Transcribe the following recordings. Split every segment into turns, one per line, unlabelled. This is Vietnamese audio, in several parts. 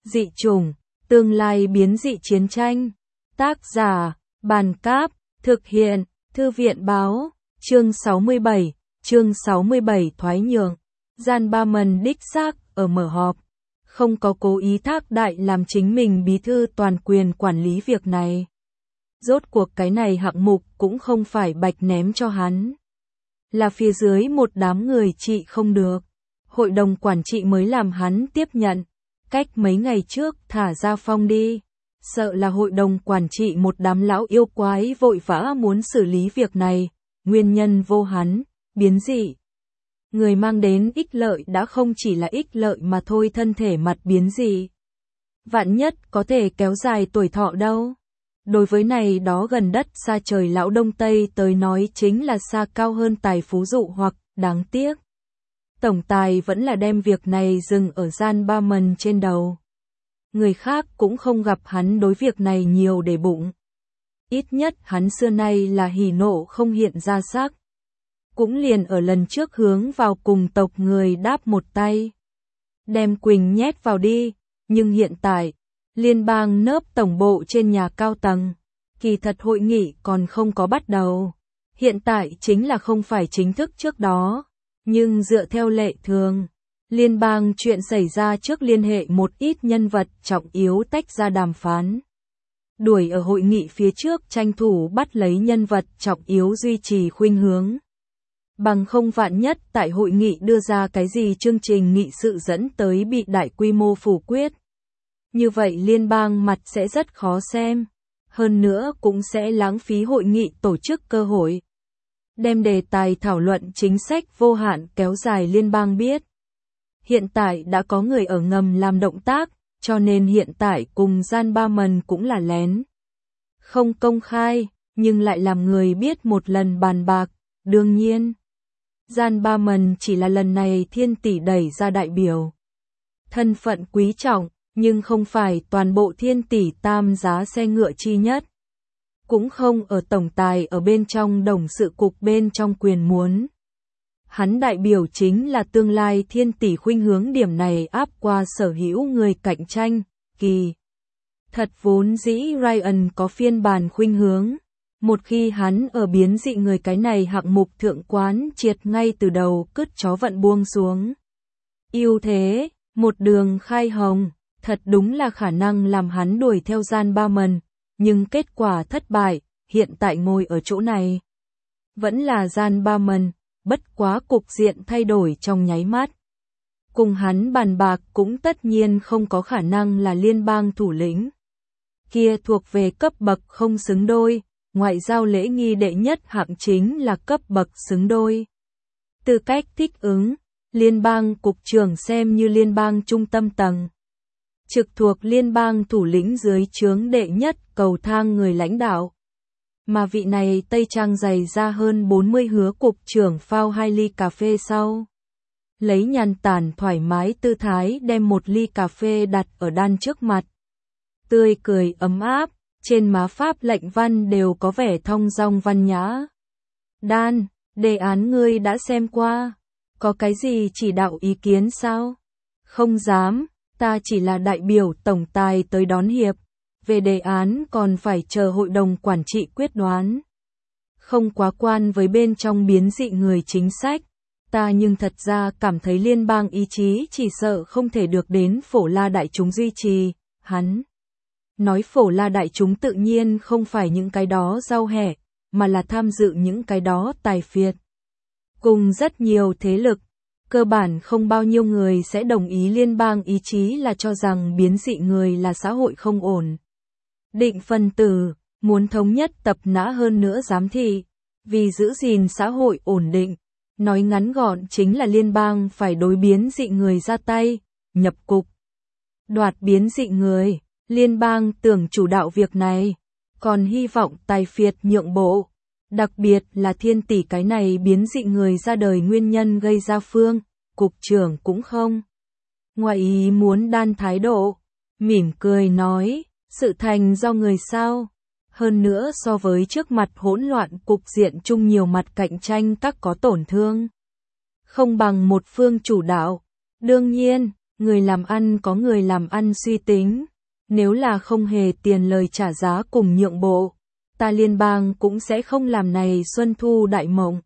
Dị chủng, tương lai biến dị chiến tranh. Tác giả, Bàn Cáp, thực hiện, Thư viện Báo, chương 67 thoái nhượng. Jan Barman đích xác ở mở họp, không có cố ý thác đại làm chính mình bí thư toàn quyền quản lý việc này. Rốt cuộc cái này hạng mục cũng không phải bạch ném cho hắn. Là phía dưới một đám người trị không được. Hội đồng quản trị mới làm hắn tiếp nhận. Cách mấy ngày trước thả ra phong đi. Sợ là hội đồng quản trị một đám lão yêu quái vội vã muốn xử lý việc này. Nguyên nhân vô hắn, biến dị. Người mang đến ích lợi đã không chỉ là ích lợi mà thôi, thân thể mặt biến dị. Vạn nhất có thể kéo dài tuổi thọ đâu. Đối với này đó gần đất xa trời lão Đông Tây tới nói chính là xa cao hơn tài phú dụ hoặc, đáng tiếc. Tổng tài vẫn là đem việc này dừng ở Jan Barman trên đầu. Người khác cũng không gặp hắn đối việc này nhiều để bụng. Ít nhất hắn xưa nay là hỉ nộ không hiện ra sắc. Cũng liền ở lần trước hướng vào cùng tộc người đáp một tay. Đem Quỳnh nhét vào đi, nhưng hiện tại, liên bang nớp tổng bộ trên nhà cao tầng. Kỳ thật hội nghị còn không có bắt đầu. Hiện tại chính là không phải chính thức trước đó. Nhưng dựa theo lệ thường, liên bang chuyện xảy ra trước liên hệ một ít nhân vật trọng yếu tách ra đàm phán. Đuổi ở hội nghị phía trước tranh thủ bắt lấy nhân vật trọng yếu duy trì khuynh hướng. Bằng không vạn nhất tại hội nghị đưa ra cái gì chương trình nghị sự dẫn tới bị đại quy mô phủ quyết. Như vậy liên bang mặt sẽ rất khó xem. Hơn nữa cũng sẽ lãng phí hội nghị tổ chức cơ hội. Đem đề tài thảo luận chính sách vô hạn kéo dài liên bang biết. Hiện tại đã có người ở ngầm làm động tác, cho nên hiện tại cùng Jan Barman cũng là lén. Không công khai, nhưng lại làm người biết một lần bàn bạc, đương nhiên. Jan Barman chỉ là lần này thiên tỷ đẩy ra đại biểu. Thân phận quý trọng, nhưng không phải toàn bộ thiên tỷ tam giá xe ngựa chi nhất. Cũng không ở tổng tài ở bên trong đồng sự cục bên trong quyền muốn. Hắn đại biểu chính là tương lai thiên tỷ khuynh hướng, điểm này áp qua sở hữu người cạnh tranh, kỳ. Thật vốn dĩ Ryan có phiên bản khuynh hướng. Một khi hắn ở biến dị người cái này hạng mục thượng quán triệt ngay từ đầu cứt chó vận buông xuống. Ưu thế, một đường khai hồng, thật đúng là khả năng làm hắn đuổi theo Jan Barman. Nhưng kết quả thất bại, hiện tại ngồi ở chỗ này. Vẫn là Jan Barman, bất quá cục diện thay đổi trong nháy mắt. Cùng hắn bàn bạc cũng tất nhiên không có khả năng là liên bang thủ lĩnh. Kia thuộc về cấp bậc không xứng đôi, ngoại giao lễ nghi đệ nhất hạng chính là cấp bậc xứng đôi. Tư cách thích ứng, liên bang cục trưởng xem như liên bang trung tâm tầng. Trực thuộc liên bang thủ lĩnh dưới trướng đệ nhất cầu thang người lãnh đạo. Mà vị này Tây Trang dày ra hơn 40 hứa cục trưởng phao 2 ly cà phê sau. Lấy nhàn tản thoải mái tư thái đem một ly cà phê đặt ở Dan trước mặt. Tươi cười ấm áp, trên má pháp lệnh văn đều có vẻ thong dong văn nhã. Dan, đề án ngươi đã xem qua. Có cái gì chỉ đạo ý kiến sao? Không dám. Ta chỉ là đại biểu tổng tài tới đón hiệp, về đề án còn phải chờ hội đồng quản trị quyết đoán. Không quá quan với bên trong biến dị người chính sách, ta nhưng thật ra cảm thấy liên bang ý chí chỉ sợ không thể được đến phổ la đại chúng duy trì, hắn. Nói phổ la đại chúng tự nhiên không phải những cái đó rau hẹ, mà là tham dự những cái đó tài phiệt. Cùng rất nhiều thế lực. Cơ bản không bao nhiêu người sẽ đồng ý liên bang ý chí là cho rằng biến dị người là xã hội không ổn. Định phân tử, muốn thống nhất tập nã hơn nữa giám thị, vì giữ gìn xã hội ổn định. Nói ngắn gọn chính là liên bang phải đối biến dị người ra tay, nhập cục. Đoạt biến dị người, liên bang tưởng chủ đạo việc này, còn hy vọng tài phiệt nhượng bộ. Đặc biệt là thiên tỷ cái này biến dị người ra đời nguyên nhân gây ra phương, cục trưởng cũng không. Ngoài ý muốn Dan thái độ, mỉm cười nói, sự thành do người sao. Hơn nữa so với trước mặt hỗn loạn cục diện chung nhiều mặt cạnh tranh các có tổn thương. Không bằng một phương chủ đạo. Đương nhiên, Người làm ăn có người làm ăn suy tính. Nếu là không hề tiền lời trả giá cùng nhượng bộ, ta liên bang cũng sẽ không làm này xuân thu đại mộng.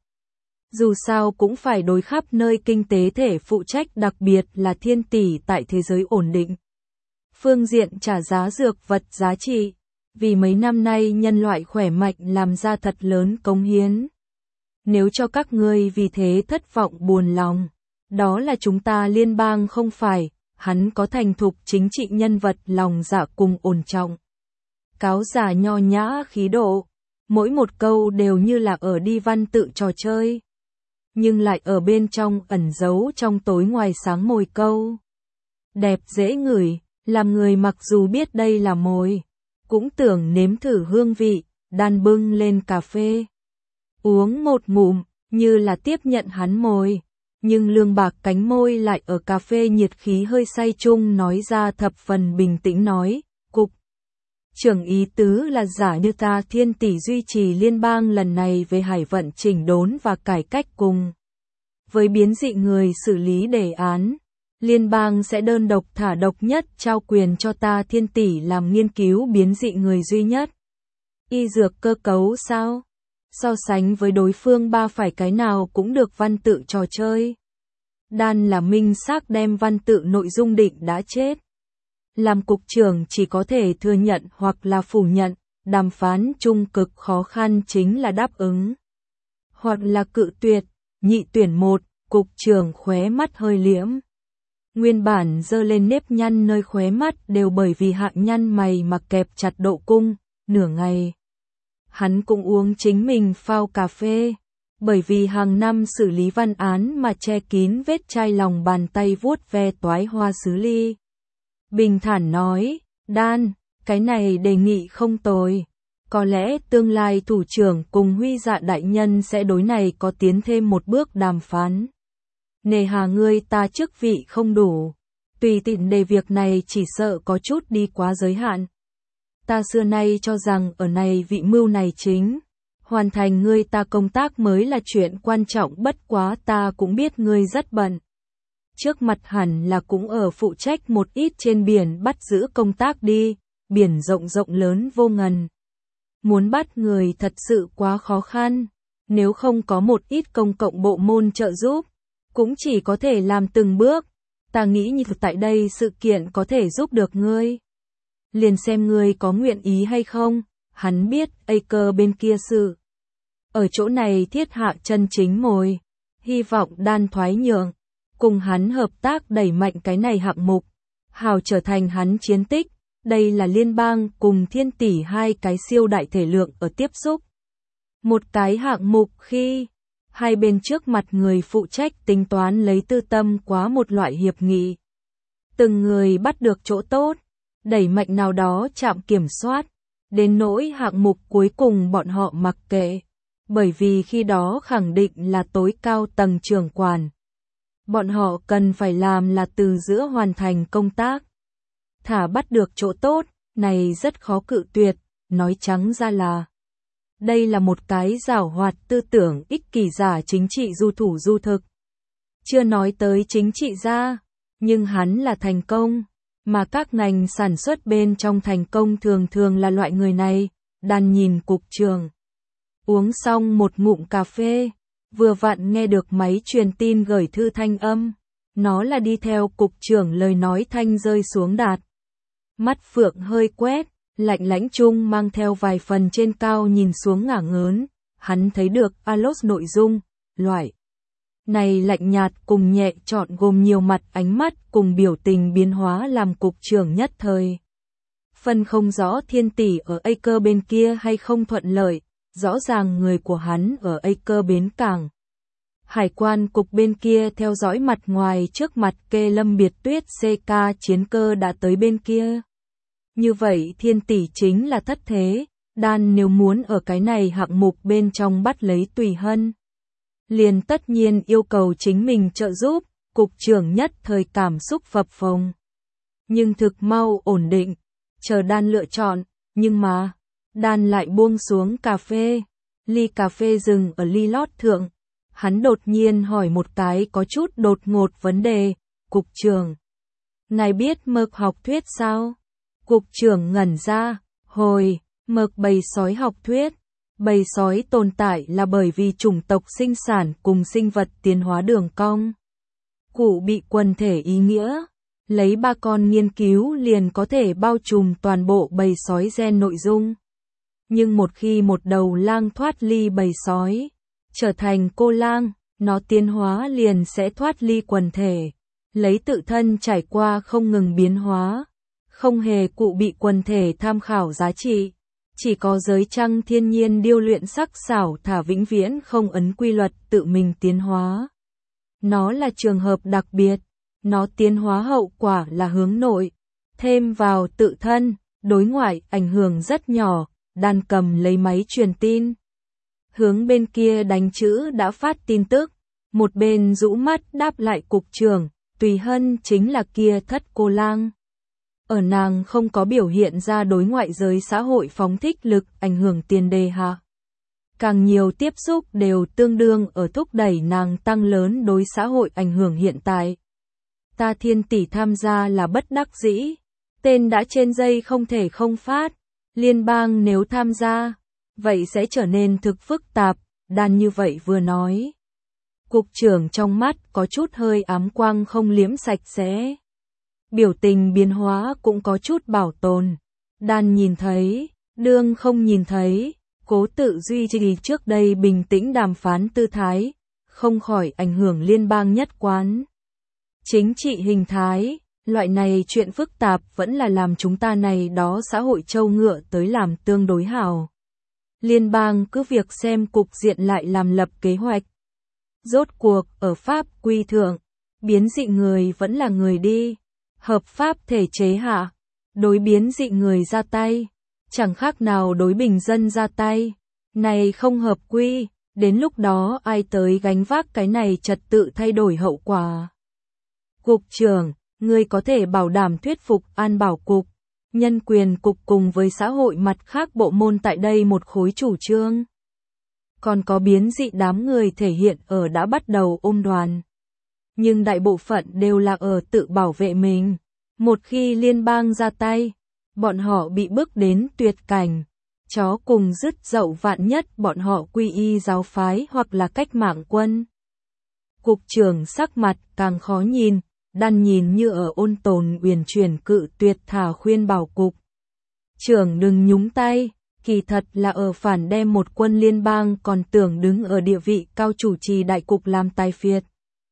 Dù sao cũng phải đối khắp nơi kinh tế thể phụ trách, đặc biệt là Thiên Tỷ tại thế giới ổn định. Phương diện trả giá dược vật giá trị, vì mấy năm nay nhân loại khỏe mạnh làm ra thật lớn cống hiến. Nếu cho các ngươi vì thế thất vọng buồn lòng, đó là chúng ta liên bang không phải. Hắn có thành thục chính trị nhân vật lòng dạ cùng ổn trọng. Cáo giả nho nhã khí độ, mỗi một câu đều như là ở đi văn tự trò chơi. Nhưng lại ở bên trong ẩn giấu trong tối ngoài sáng mồi câu. Đẹp dễ ngửi, làm người mặc dù biết đây là mồi, cũng tưởng nếm thử hương vị, đan bưng lên cà phê. Uống một ngụm, như là tiếp nhận hắn mồi. Nhưng lương bạc cánh môi lại ở cà phê nhiệt khí hơi say chung nói ra thập phần bình tĩnh nói, cục trưởng ý tứ là giả như ta Thiên Tỷ duy trì liên bang lần này về hải vận chỉnh đốn và cải cách cùng. Với biến dị người xử lý đề án, liên bang sẽ đơn độc thả độc nhất trao quyền cho ta Thiên Tỷ làm nghiên cứu biến dị người duy nhất. Y dược cơ cấu sao? So sánh với đối phương ba phải cái nào cũng được văn tự trò chơi. Đan là minh xác đem văn tự nội dung định đã chết. Làm cục trưởng chỉ có thể thừa nhận hoặc là phủ nhận, đàm phán chung cực khó khăn chính là đáp ứng. Hoặc là cự tuyệt, nhị tuyển một, cục trưởng khóe mắt hơi liễm. Nguyên bản dơ lên nếp nhăn nơi khóe mắt đều bởi vì hạng nhăn mày mà kẹp chặt độ cung, nửa ngày. Hắn cũng uống chính mình phao cà phê, bởi vì hàng năm xử lý văn án mà che kín vết chai lòng bàn tay vuốt ve toái hoa sứ ly. Bình thản nói, Đan, cái này đề nghị không tồi. Có lẽ tương lai thủ trưởng cùng Huy Dạ đại nhân sẽ đối này có tiến thêm một bước đàm phán. Nề hà ngươi ta chức vị không đủ, tùy tiện đề việc này chỉ sợ có chút đi quá giới hạn. Ta xưa nay cho rằng ở này vị mưu này chính, hoàn thành ngươi ta công tác mới là chuyện quan trọng, bất quá ta cũng biết ngươi rất bận. Trước mặt hẳn là cũng ở phụ trách một ít trên biển bắt giữ công tác đi, biển rộng rộng lớn vô ngần. Muốn bắt người thật sự quá khó khăn, nếu không có một ít công cộng bộ môn trợ giúp, cũng chỉ có thể làm từng bước. Ta nghĩ như tại đây sự kiện có thể giúp được ngươi. Liền xem ngươi có nguyện ý hay không, hắn biết Aker bên kia sự. Ở chỗ này thiết hạ chân chính mồi, hy vọng Đan thoái nhượng, cùng hắn hợp tác đẩy mạnh cái này hạng mục, hào trở thành hắn chiến tích. Đây là liên bang cùng Thiên Tỷ hai cái siêu đại thể lượng ở tiếp xúc. Một cái hạng mục khi hai bên trước mặt người phụ trách tính toán lấy tư tâm quá một loại hiệp nghị. Từng người bắt được chỗ tốt, đẩy mạnh nào đó chạm kiểm soát, đến nỗi hạng mục cuối cùng bọn họ mặc kệ, bởi vì khi đó khẳng định là tối cao tầng trưởng quản. Bọn họ cần phải làm là từ giữa hoàn thành công tác. Thả bắt được chỗ tốt, này rất khó cự tuyệt, nói trắng ra là. Đây là một cái giảo hoạt tư tưởng ích kỷ giả chính trị du thủ du thực. Chưa nói tới chính trị gia, nhưng hắn là thành công, mà các ngành sản xuất bên trong thành công thường thường là loại người này. Đan nhìn cục trưởng. Uống xong một ngụm cà phê, vừa vặn nghe được máy truyền tin gửi thư thanh âm. Nó là đi theo cục trưởng lời nói thanh rơi xuống đạt. Mắt phượng hơi quét, lạnh lãnh chung mang theo vài phần trên cao nhìn xuống ngả ngớn. Hắn thấy được Alos nội dung, loại này lạnh nhạt cùng nhẹ trọn gồm nhiều mặt ánh mắt cùng biểu tình biến hóa làm cục trưởng nhất thời. Phân không rõ Thiên Tỷ ở Aker bên kia hay không thuận lợi, rõ ràng người của hắn ở Aker bến cảng. Hải quan cục bên kia theo dõi mặt ngoài trước mặt kê Lâm Biệt Tuyết CK chiến cơ đã tới bên kia. Như vậy Thiên Tỷ chính là thất thế, Đan nếu muốn ở cái này hạng mục bên trong bắt lấy Tùy Hân. Liền tất nhiên yêu cầu chính mình trợ giúp, cục trưởng nhất thời cảm xúc phập phồng. Nhưng thực mau ổn định, chờ Đan lựa chọn, nhưng mà, Đan lại buông xuống cà phê, ly cà phê dừng ở ly lót thượng. Hắn đột nhiên hỏi một cái có chút đột ngột vấn đề, cục trưởng. Ngài biết mực học thuyết sao? Cục trưởng ngẩn ra, hồi, mực bầy sói học thuyết. Bầy sói tồn tại là bởi vì chủng tộc sinh sản cùng sinh vật tiến hóa đường cong. Cụ bị quần thể ý nghĩa. Lấy 3 con nghiên cứu liền có thể bao trùm toàn bộ bầy sói gen nội dung. Nhưng một khi một đầu lang thoát ly bầy sói, trở thành cô lang, nó tiến hóa liền sẽ thoát ly quần thể, lấy tự thân trải qua không ngừng biến hóa, không hề cụ bị quần thể tham khảo giá trị. Chỉ có giới trăng thiên nhiên điêu luyện sắc xảo thả vĩnh viễn không ấn quy luật tự mình tiến hóa. Nó là trường hợp đặc biệt, nó tiến hóa hậu quả là hướng nội, thêm vào tự thân, đối ngoại ảnh hưởng rất nhỏ, đàn cầm lấy máy truyền tin. Hướng bên kia đánh chữ đã phát tin tức, một bên rũ mắt đáp lại cục trưởng, Tùy Hân chính là kia thất cô lang. Ở nàng không có biểu hiện ra đối ngoại giới xã hội phóng thích lực ảnh hưởng tiền đề hạ. Càng nhiều tiếp xúc đều tương đương ở thúc đẩy nàng tăng lớn đối xã hội ảnh hưởng hiện tại. Ta Thiên tỷ tham gia là bất đắc dĩ, tên đã trên dây không thể không phát, liên bang nếu tham gia, vậy sẽ trở nên thực phức tạp, Đan như vậy vừa nói. Cục trưởng trong mắt có chút hơi ám quang không liếm sạch sẽ. Biểu tình biến hóa cũng có chút bảo tồn. Đan nhìn thấy, đương không nhìn thấy, cố tự duy trì trước đây bình tĩnh đàm phán tư thái, không khỏi ảnh hưởng liên bang nhất quán. Chính trị hình thái, loại này chuyện phức tạp vẫn là làm chúng ta này đó xã hội trâu ngựa tới làm tương đối hảo. Liên bang cứ việc xem cục diện lại làm lập kế hoạch. Rốt cuộc ở Pháp quy thượng, biến dị người vẫn là người đi. Hợp pháp thể chế hạ, đối biến dị người ra tay, chẳng khác nào đối bình dân ra tay, này không hợp quy, đến lúc đó ai tới gánh vác cái này trật tự thay đổi hậu quả. Cục trưởng, người có thể bảo đảm thuyết phục An Bảo Cục, Nhân quyền Cục cùng với xã hội mặt khác bộ môn tại đây một khối chủ trương. Còn có biến dị đám người thể hiện ở đã bắt đầu ôm đoàn. Nhưng đại bộ phận đều là ở tự bảo vệ mình. Một khi liên bang ra tay, bọn họ bị bước đến tuyệt cảnh. Chó cùng dứt dậu vạn nhất bọn họ quy y giáo phái hoặc là cách mạng quân. Cục trưởng sắc mặt càng khó nhìn, Đan nhìn như ở ôn tồn uyển chuyển cự tuyệt thả khuyên bảo cục. Trưởng đừng nhúng tay, kỳ thật là ở phản đem một quân liên bang còn tưởng đứng ở địa vị cao chủ trì đại cục làm tài phiệt.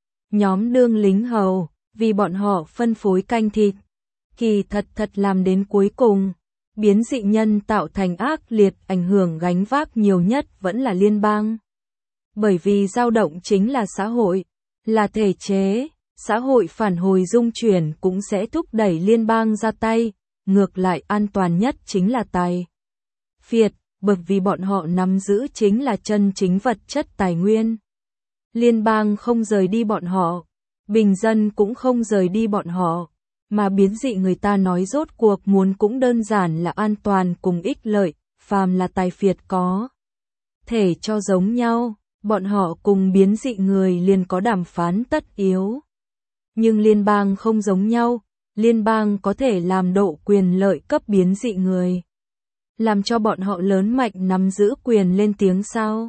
Nhóm đương lính hầu, vì bọn họ phân phối canh thịt. Kỳ thật làm đến cuối cùng, biến dị nhân tạo thành ác liệt ảnh hưởng gánh vác nhiều nhất vẫn là liên bang. Bởi vì dao động chính là xã hội, là thể chế, xã hội phản hồi dung chuyển cũng sẽ thúc đẩy liên bang ra tay, ngược lại an toàn nhất chính là tài phiệt, bởi vì bọn họ nắm giữ chính là chân chính vật chất tài nguyên. Liên bang không rời đi bọn họ, bình dân cũng không rời đi bọn họ, mà biến dị người ta nói rốt cuộc muốn cũng đơn giản là an toàn cùng ích lợi, phàm là tài phiệt có thể cho giống nhau, bọn họ cùng biến dị người liền có đàm phán tất yếu. Nhưng liên bang không giống nhau, liên bang có thể làm độ quyền lợi cấp biến dị người, làm cho bọn họ lớn mạnh nắm giữ quyền lên tiếng sao.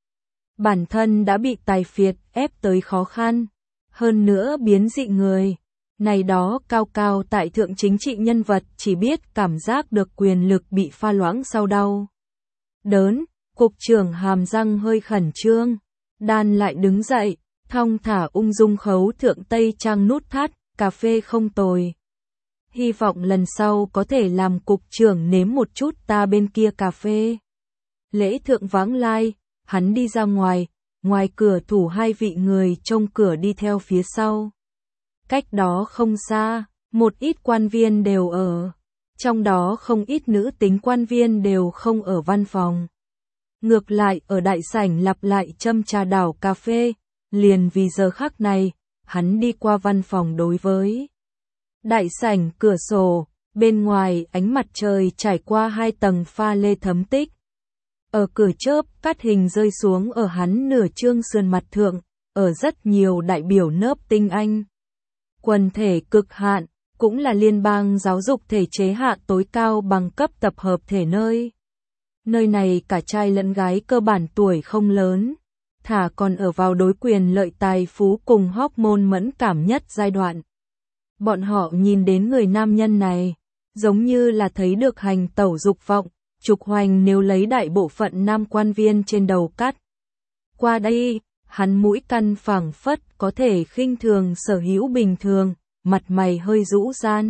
Bản thân đã bị tài phiệt ép tới khó khăn, hơn nữa biến dị người, này đó cao cao tại thượng chính trị nhân vật chỉ biết cảm giác được quyền lực bị pha loãng sau đau đớn, cục trưởng hàm răng hơi khẩn trương, Đan lại đứng dậy, thong thả ung dung khấu thượng tây trang nút thắt, cà phê không tồi. Hy vọng lần sau có thể làm cục trưởng nếm một chút ta bên kia cà phê. Lễ thượng vãng lai, hắn đi ra ngoài, ngoài cửa thủ 2 vị người trông cửa đi theo phía sau. Cách đó không xa, một ít quan viên đều ở, trong đó không ít nữ tính quan viên đều không ở văn phòng. Ngược lại ở đại sảnh lặp lại châm trà đảo cà phê, liền vì giờ khắc này, hắn đi qua văn phòng đối với đại sảnh cửa sổ, bên ngoài ánh mặt trời trải qua 2 tầng pha lê thấm tích. Ở cửa chớp cắt hình rơi xuống ở hắn nửa trương sườn mặt thượng, ở rất nhiều đại biểu nớp tinh anh. Quần thể cực hạn, cũng là liên bang giáo dục thể chế hạ tối cao bằng cấp tập hợp thể nơi. Nơi này cả trai lẫn gái cơ bản tuổi không lớn, thả còn ở vào đối quyền lợi tài phú cùng hormone mẫn cảm nhất giai đoạn. Bọn họ nhìn đến người nam nhân này, giống như là thấy được hành tẩu dục vọng, trục hoành nếu lấy đại bộ phận nam quan viên trên đầu cắt. Qua đây, hắn mũi căn phảng phất có thể khinh thường sở hữu bình thường, mặt mày hơi rũ gian.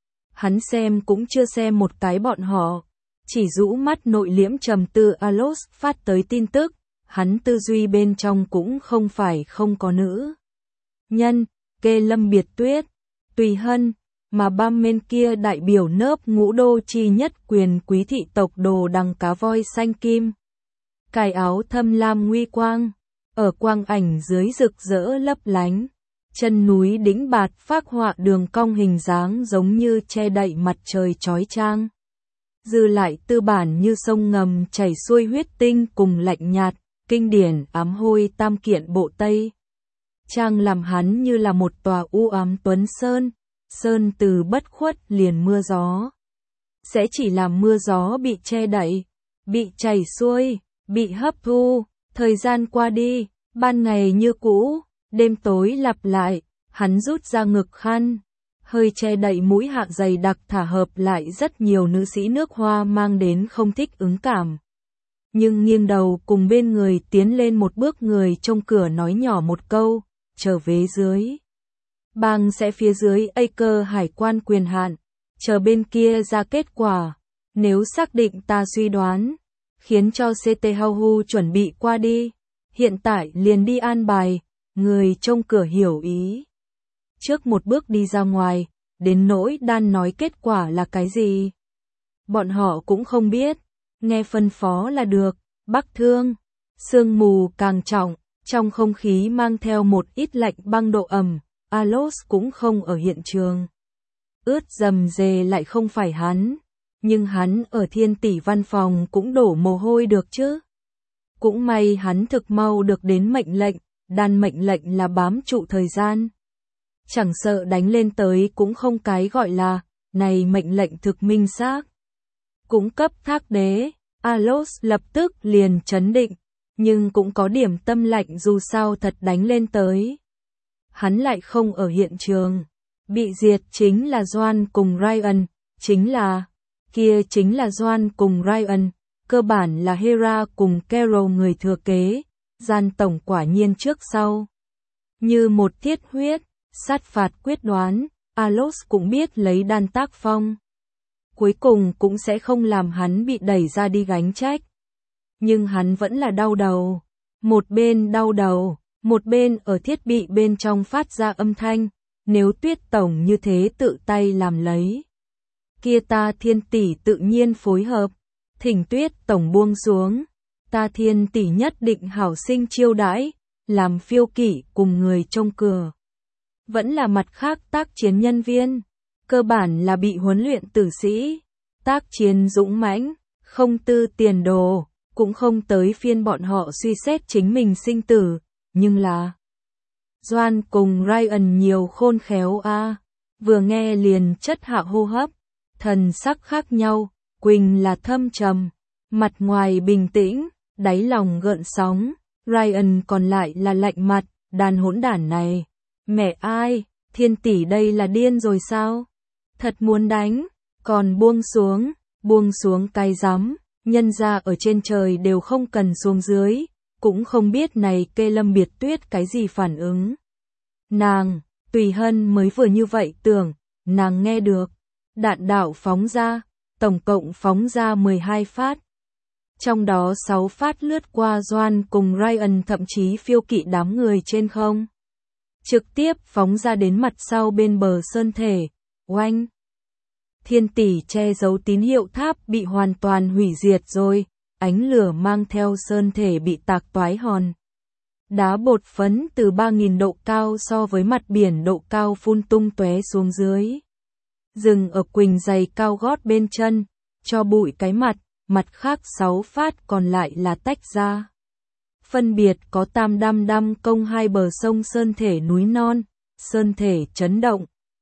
Hắn xem cũng chưa xem một cái bọn họ, chỉ rũ mắt nội liễm trầm tư. Alos phát tới tin tức, hắn tư duy bên trong cũng không phải không có nữ nhân, kê Lâm Biệt Tuyết, Tùy Hân, mà băm bên kia đại biểu nớp ngũ đô chi nhất quyền quý thị tộc Đồ Đằng cá voi xanh kim. Cài áo thâm lam nguy quang, ở quang ảnh dưới rực rỡ lấp lánh, chân núi đĩnh bạt phác họa đường cong hình dáng giống như che đậy mặt trời chói chang. Dư lại tư bản như sông ngầm chảy xuôi huyết tinh cùng lạnh nhạt, kinh điển ám hôi tam kiện bộ Tây. Trang làm hắn như là một tòa u ám tuấn sơn, sơn từ bất khuất liền mưa gió. Sẽ chỉ làm mưa gió bị che đậy, bị chảy xuôi, bị hấp thu, thời gian qua đi, ban ngày như cũ, đêm tối lặp lại, hắn rút ra ngực khăn, hơi che đậy mũi hạ dày đặc thả hợp lại rất nhiều nữ sĩ nước Hoa mang đến không thích ứng cảm. Nhưng nghiêng đầu cùng bên người tiến lên một bước người trông cửa nói nhỏ một câu, trở về dưới. Bang sẽ phía dưới Acre hải quan quyền hạn, chờ bên kia ra kết quả, nếu xác định ta suy đoán, khiến cho CT Hau chuẩn bị qua đi, hiện tại liền đi an bài, người trông cửa hiểu ý. Trước một bước đi ra ngoài, đến nỗi đan nói kết quả là cái gì. Bọn họ cũng không biết, nghe phân phó là được. Bắc Thương, sương mù càng trọng, trong không khí mang theo một ít lạnh băng độ ẩm, Alos cũng không ở hiện trường. Ướt rầm rề lại không phải hắn, nhưng hắn ở Thiên Tỷ văn phòng cũng đổ mồ hôi được chứ. Cũng may hắn thực mau được đến mệnh lệnh, đan mệnh lệnh là bám trụ thời gian. Chẳng sợ đánh lên tới cũng không cái gọi là, này mệnh lệnh thực minh xác. Cũng cấp thác đế, Alos lập tức liền chấn định, nhưng cũng có điểm tâm lạnh dù sao thật đánh lên tới. Hắn lại không ở hiện trường, bị diệt chính là Doan cùng Ryan, chính là Doan cùng Ryan, cơ bản là Hera cùng Carol người thừa kế, gian tổng quả nhiên trước sau. Như một thiết huyết, sát phạt quyết đoán, Alos cũng biết lấy đan tác phong. Cuối cùng cũng sẽ không làm hắn bị đẩy ra đi gánh trách. Nhưng hắn vẫn là đau đầu. Một bên đau đầu, một bên ở thiết bị bên trong phát ra âm thanh. Nếu Tuyết Tổng như thế tự tay làm lấy, kia ta Thiên Tỷ tự nhiên phối hợp. Thỉnh Tuyết Tổng buông xuống, ta Thiên Tỷ nhất định hảo sinh chiêu đãi, làm phiêu kỵ cùng người trông cửa. Vẫn là mặt khác tác chiến nhân viên, cơ bản là bị huấn luyện tử sĩ, tác chiến dũng mãnh, không tư tiền đồ, cũng không tới phiên bọn họ suy xét chính mình sinh tử, nhưng là Doan cùng Ryan nhiều khôn khéo a, vừa nghe liền chất hạ hô hấp, thần sắc khác nhau, Quỳnh là thâm trầm, mặt ngoài bình tĩnh, đáy lòng gợn sóng, Ryan còn lại là lạnh mặt, đàn hỗn đản này, mẹ ai, Thiên Tỷ đây là điên rồi sao? Thật muốn đánh, còn buông xuống cái rắm, nhân ra ở trên trời đều không cần xuống dưới, cũng không biết này kê Lâm Biệt Tuyết cái gì phản ứng. Nàng, Tùy Hân mới vừa như vậy tưởng, nàng nghe được, đạn đạo phóng ra, tổng cộng phóng ra 12 phát. Trong đó 6 phát lướt qua Doan cùng Ryan thậm chí phiêu kỵ đám người trên không. Trực tiếp phóng ra đến mặt sau bên bờ sơn thể, oanh. Thiên Tỷ che giấu tín hiệu tháp bị hoàn toàn hủy diệt rồi, ánh lửa mang theo sơn thể bị tạc toái hòn. Đá bột phấn từ 3.000 độ cao so với mặt biển độ cao phun tung tóe xuống dưới. Dừng ở Quỳnh giày cao gót bên chân, cho bụi cái mặt khác 6 phát còn lại là tách ra. Phân biệt có tam đăm đăm công hai bờ sông sơn thể núi non, sơn thể chấn động.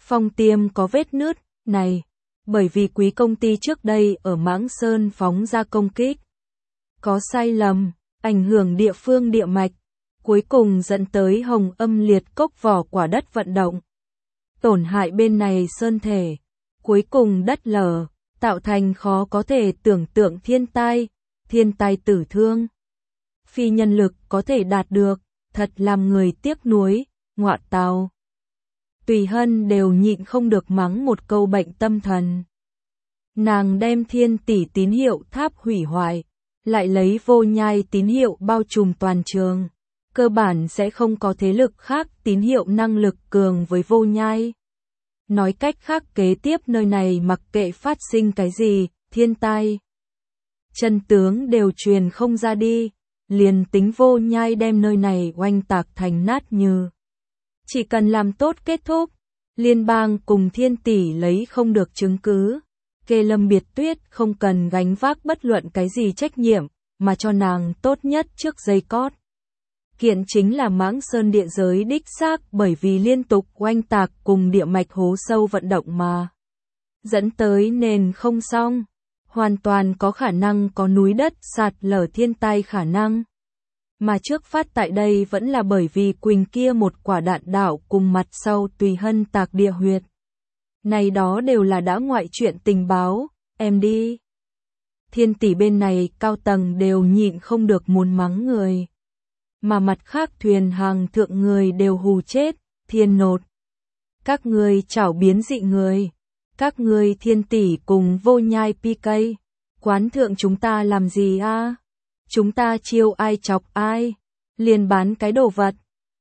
Phong tiêm có vết nứt, này, bởi vì quý công ty trước đây ở Mãng Sơn phóng ra công kích. Có sai lầm, ảnh hưởng địa phương địa mạch, cuối cùng dẫn tới hồng âm liệt cốc vỏ quả đất vận động. Tổn hại bên này sơn thể, cuối cùng đất lở, tạo thành khó có thể tưởng tượng thiên tai tử thương. Phi nhân lực có thể đạt được, thật làm người tiếc nuối, ngọa tào. Tùy Hân đều nhịn không được mắng một câu bệnh tâm thần. Nàng đem thiên tỷ tín hiệu tháp hủy hoại, lại lấy vô nhai tín hiệu bao trùm toàn trường. Cơ bản sẽ không có thế lực khác tín hiệu năng lực cường với vô nhai. Nói cách khác kế tiếp nơi này mặc kệ phát sinh cái gì, thiên tai. Chân tướng đều truyền không ra đi, liền tính vô nhai đem nơi này oanh tạc thành nát như. Chỉ cần làm tốt kết thúc, liên bang cùng thiên tỷ lấy không được chứng cứ. Kê Lâm Biệt Tuyết không cần gánh vác bất luận cái gì trách nhiệm, mà cho nàng tốt nhất trước dây cót. Kiện chính là Mãng Sơn địa giới đích xác bởi vì liên tục oanh tạc cùng địa mạch hố sâu vận động mà dẫn tới nền không xong, hoàn toàn có khả năng có núi đất sạt lở thiên tai khả năng. Mà trước phát tại đây vẫn là bởi vì Quỳnh kia một quả đạn đạo cùng mặt sau Tùy Hân tạc địa huyệt. Này đó đều là đã ngoại chuyện tình báo, em đi. Thiên tỷ bên này cao tầng đều nhịn không được muốn mắng người. Mà mặt khác thuyền hàng thượng người đều hù chết, thiên nột. Các ngươi chảo biến dị người. Các ngươi thiên tỷ cùng vô nhai PK. Quán thượng chúng ta làm gì a? Chúng ta chiêu ai chọc ai? Liền bán cái đồ vật.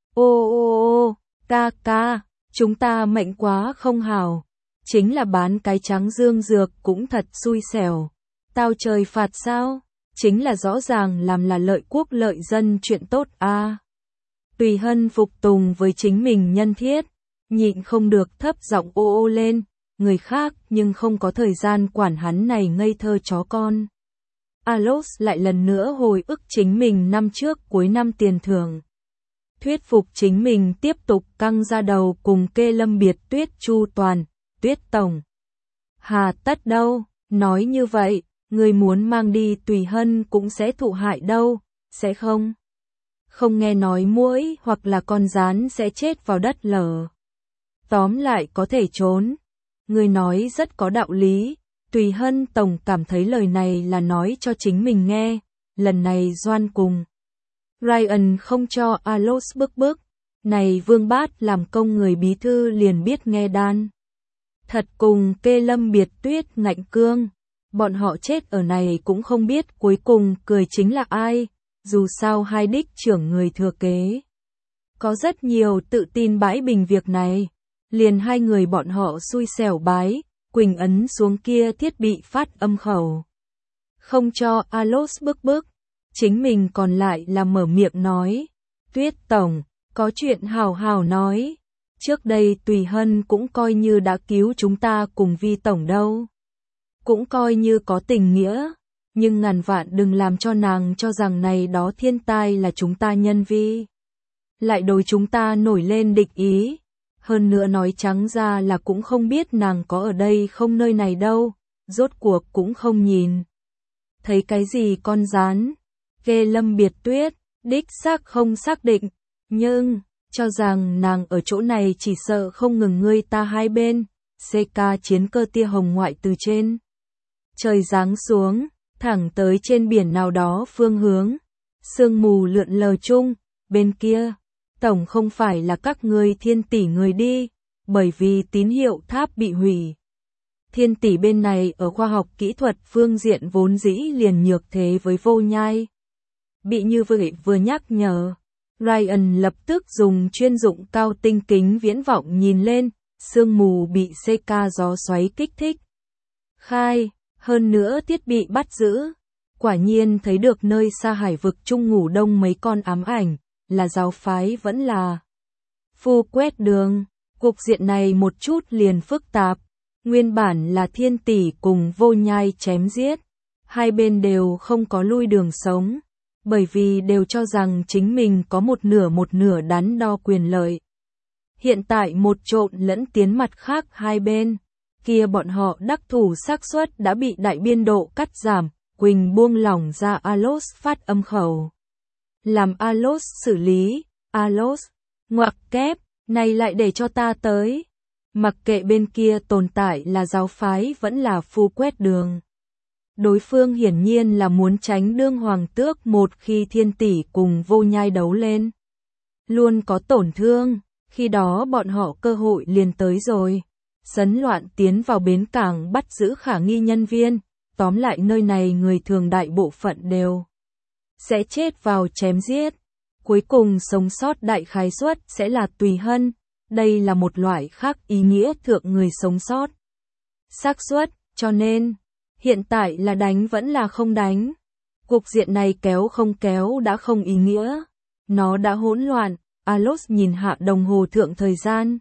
Ô, ca, chúng ta mệnh quá không hảo. Chính là bán cái trắng dương dược cũng thật xui xẻo. Tao trời phạt sao? Chính là rõ ràng làm là lợi quốc lợi dân chuyện tốt a. Tùy Hân phục tùng với chính mình nhân thiết, nhịn không được thấp giọng ô lên, người khác nhưng không có thời gian quản hắn này ngây thơ chó con. Alos lại lần nữa hồi ức chính mình năm trước cuối năm tiền thưởng. Thuyết phục chính mình tiếp tục căng ra đầu cùng Kê Lâm Biệt Tuyết chu toàn, Tuyết Tổng. Hà tất đâu, nói như vậy, người muốn mang đi Tùy Hân cũng sẽ thụ hại đâu, sẽ không? Không nghe nói muỗi hoặc là con gián sẽ chết vào đất lở. Tóm lại có thể trốn. Người nói rất có đạo lý. Tùy Hân Tổng cảm thấy lời này là nói cho chính mình nghe. Lần này Doan cùng Ryan không cho Alos bức. Này Vương Bát làm công người bí thư liền biết nghe đan. Thật cùng Kê Lâm Biệt Tuyết ngạnh cương. Bọn họ chết ở này cũng không biết cuối cùng cười chính là ai. Dù sao hai đích trưởng người thừa kế. Có rất nhiều tự tin bãi bình việc này. Liền hai người bọn họ xui xẻo bái. Quỳnh ấn xuống kia thiết bị phát âm khẩu. Không cho Alos bức. Chính mình còn lại là mở miệng nói. Tuyết Tổng, có chuyện hào nói. Trước đây Tùy Hân cũng coi như đã cứu chúng ta cùng Vi Tổng đâu. Cũng coi như có tình nghĩa. Nhưng ngàn vạn đừng làm cho nàng cho rằng này đó thiên tai là chúng ta nhân vi. Lại đối chúng ta nổi lên địch ý. Hơn nữa nói trắng ra là cũng không biết nàng có ở đây không nơi này đâu. Rốt cuộc cũng không nhìn. Thấy cái gì con rán. Kê Lâm Biệt Tuyết, đích xác không xác định. Nhưng, cho rằng nàng ở chỗ này chỉ sợ không ngừng ngươi ta hai bên. CK chiến cơ tia hồng ngoại từ trên. Trời giáng xuống. Thẳng tới trên biển nào đó phương hướng, sương mù lượn lờ chung, bên kia, tổng không phải là các ngươi thiên tỷ người đi, bởi vì tín hiệu tháp bị hủy. Thiên tỷ bên này ở khoa học kỹ thuật phương diện vốn dĩ liền nhược thế với vô nhai. Bị như vậy vừa nhắc nhở, Ryan lập tức dùng chuyên dụng cao tinh kính viễn vọng nhìn lên, sương mù bị CK gió xoáy kích thích. Khai. Hơn nữa thiết bị bắt giữ, quả nhiên thấy được nơi xa hải vực trung ngủ đông mấy con ám ảnh, là giáo phái vẫn là phu quét đường. Cục diện này một chút liền phức tạp, nguyên bản là thiên tỷ cùng vô nhai chém giết, hai bên đều không có lui đường sống, bởi vì đều cho rằng chính mình có một nửa đắn đo quyền lợi. Hiện tại một trộn lẫn tiến mặt khác hai bên, kia bọn họ đắc thủ xác suất đã bị đại biên độ cắt giảm. Quỳnh buông lỏng ra Alos phát âm khẩu. Làm Alos xử lý, Alos, ngoặc kép, này lại để cho ta tới. Mặc kệ bên kia tồn tại là giáo phái vẫn là phu quét đường. Đối phương hiển nhiên là muốn tránh đương hoàng tước một khi Thiên Tỷ cùng Vô Nhai đấu lên. Luôn có tổn thương, khi đó bọn họ cơ hội liền tới rồi. Sấn loạn tiến vào bến cảng bắt giữ khả nghi nhân viên, tóm lại nơi này người thường đại bộ phận đều sẽ chết vào chém giết. Cuối cùng sống sót đại khái suất sẽ là tùy hân, đây là một loại khác ý nghĩa thượng người sống sót. Xác suất, cho nên, hiện tại là đánh vẫn là không đánh. Cục diện này kéo không kéo đã không ý nghĩa. Nó đã hỗn loạn, Alos nhìn hạ đồng hồ thượng thời gian.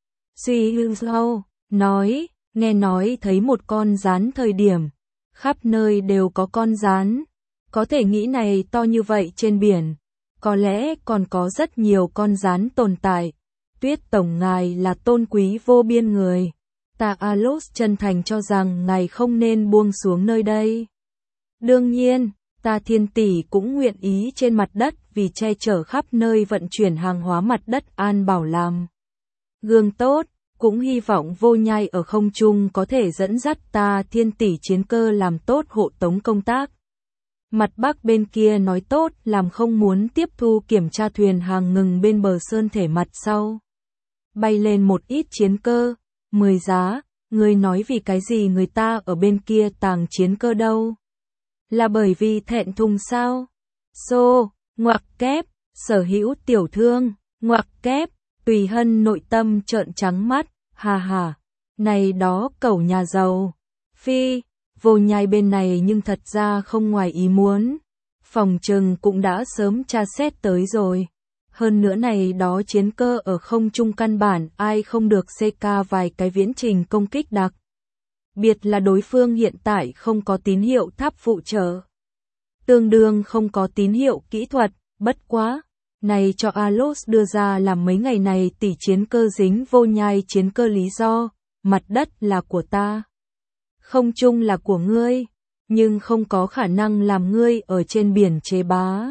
Suy sau, nói, nghe nói thấy một con rắn thời điểm. Khắp nơi đều có con rắn. Có thể nghĩ này to như vậy trên biển. Có lẽ còn có rất nhiều con rắn tồn tại. Tuyết tổng ngài là tôn quý vô biên người. Ta Alos chân thành cho rằng ngài không nên buông xuống nơi đây. Đương nhiên, ta Thiên Tỷ cũng nguyện ý trên mặt đất vì che chở khắp nơi vận chuyển hàng hóa mặt đất an bảo làm gương tốt, cũng hy vọng Vô Nhai ở không trung có thể dẫn dắt ta Thiên Tỷ chiến cơ làm tốt hộ tống công tác. Mặt bắc bên kia nói tốt làm không muốn tiếp thu kiểm tra thuyền hàng ngừng bên bờ sơn thể mặt sau. Bay lên một ít chiến cơ, 10 giá, người nói vì cái gì người ta ở bên kia tàng chiến cơ đâu? Là bởi vì thẹn thùng sao? Xô, ngoặc kép, sở hữu tiểu thương, ngoặc kép, Tùy Hân nội tâm trợn trắng mắt, hà hà, này đó cẩu nhà giàu. Phi, Vô Nhai bên này nhưng thật ra không ngoài ý muốn. Phòng trừng cũng đã sớm tra xét tới rồi. Hơn nữa này đó chiến cơ ở không trung căn bản ai không được CK vài cái viễn trình công kích đặc. Biệt là đối phương hiện tại không có tín hiệu tháp phụ trợ. Tương đương không có tín hiệu kỹ thuật, bất quá. Này cho Alos đưa ra làm mấy ngày này tỷ chiến cơ dính Vô Nhai chiến cơ lý do. Mặt đất là của ta. Không trung là của ngươi. Nhưng không có khả năng làm ngươi ở trên biển chế bá.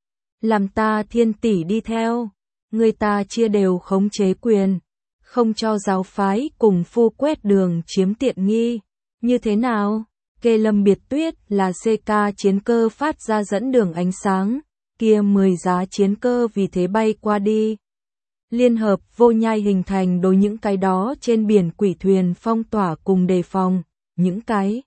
Làm ta Thiên Tỷ đi theo, người ta chia đều khống chế quyền, không cho giáo phái cùng phu quét đường chiếm tiện nghi. Như thế nào? Kê Lâm Biệt Tuyết là CK chiến cơ phát ra dẫn đường ánh sáng, kia 10 giá chiến cơ vì thế bay qua đi. Liên hợp Vô Nhai hình thành đối những cái đó trên biển quỷ thuyền phong tỏa cùng đề phòng, những cái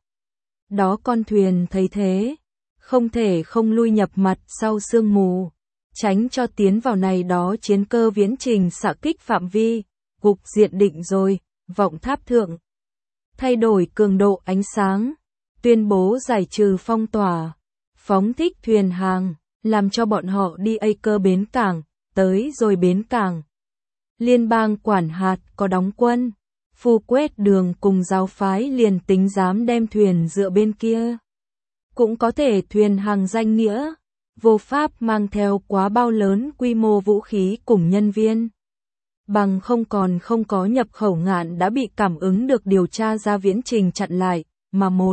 đó con thuyền thấy thế. Không thể không lui nhập mặt sau sương mù, tránh cho tiến vào này đó chiến cơ viễn trình xạ kích phạm vi, cục diện định rồi, vọng tháp thượng. Thay đổi cường độ ánh sáng, tuyên bố giải trừ phong tỏa, phóng thích thuyền hàng, làm cho bọn họ đi cơ bến cảng, tới rồi bến cảng. Liên bang quản hạt có đóng quân, phu quét đường cùng giáo phái liền tính dám đem thuyền dựa bên kia. Cũng có thể thuyền hàng danh nghĩa, vô pháp mang theo quá bao lớn quy mô vũ khí cùng nhân viên. Bằng không có nhập khẩu ngạn đã bị cảm ứng được điều tra ra viễn trình chặn lại, mà một.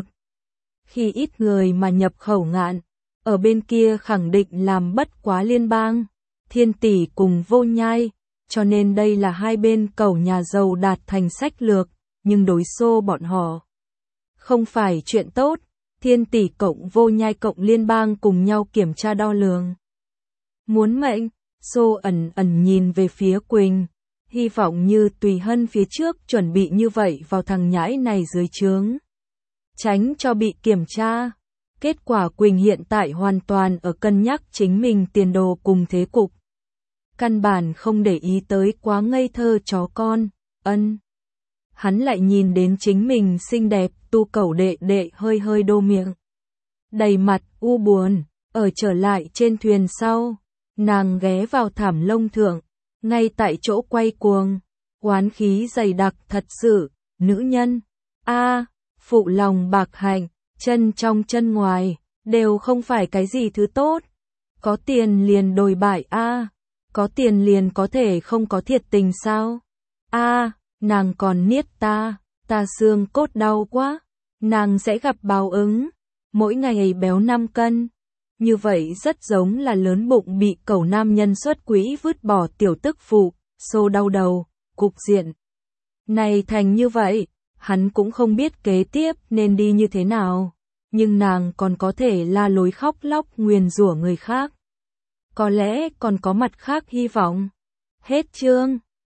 Khi ít người mà nhập khẩu ngạn, ở bên kia khẳng định làm bất quá liên bang, Thiên Tỷ cùng Vô Nhai, cho nên đây là hai bên cẩu nhà giàu đạt thành sách lược, nhưng đối xô bọn họ. Không phải chuyện tốt. Thiên Tỷ cộng Vô Nhai cộng liên bang cùng nhau kiểm tra đo lường. Muốn mệnh, Xô ẩn nhìn về phía Quỳnh, hy vọng như Tùy Hân phía trước chuẩn bị như vậy vào thằng nhãi này dưới trướng. Tránh cho bị kiểm tra. Kết quả Quỳnh hiện tại hoàn toàn ở cân nhắc chính mình tiền đồ cùng thế cục. Căn bản không để ý tới quá ngây thơ chó con, Hắn lại nhìn đến chính mình xinh đẹp, tu cẩu đệ hơi đô miệng. Đầy mặt u buồn, ở trở lại trên thuyền sau, nàng ghé vào thảm lông thượng, ngay tại chỗ quay cuồng, oán khí dày đặc thật sự, nữ nhân, phụ lòng bạc hạnh, chân trong chân ngoài, đều không phải cái gì thứ tốt. Có tiền liền đồi bại có tiền liền có thể không có thiệt tình sao? Nàng còn niết ta xương cốt đau quá. Nàng sẽ gặp báo ứng, mỗi ngày béo 5 cân. Như vậy rất giống là lớn bụng bị cẩu nam nhân xuất quỹ vứt bỏ tiểu tức phụ, xô đau đầu, cục diện này thành như vậy, hắn cũng không biết kế tiếp nên đi như thế nào, nhưng nàng còn có thể la lối khóc lóc nguyền rủa người khác. Có lẽ còn có mặt khác hy vọng. Hết chương.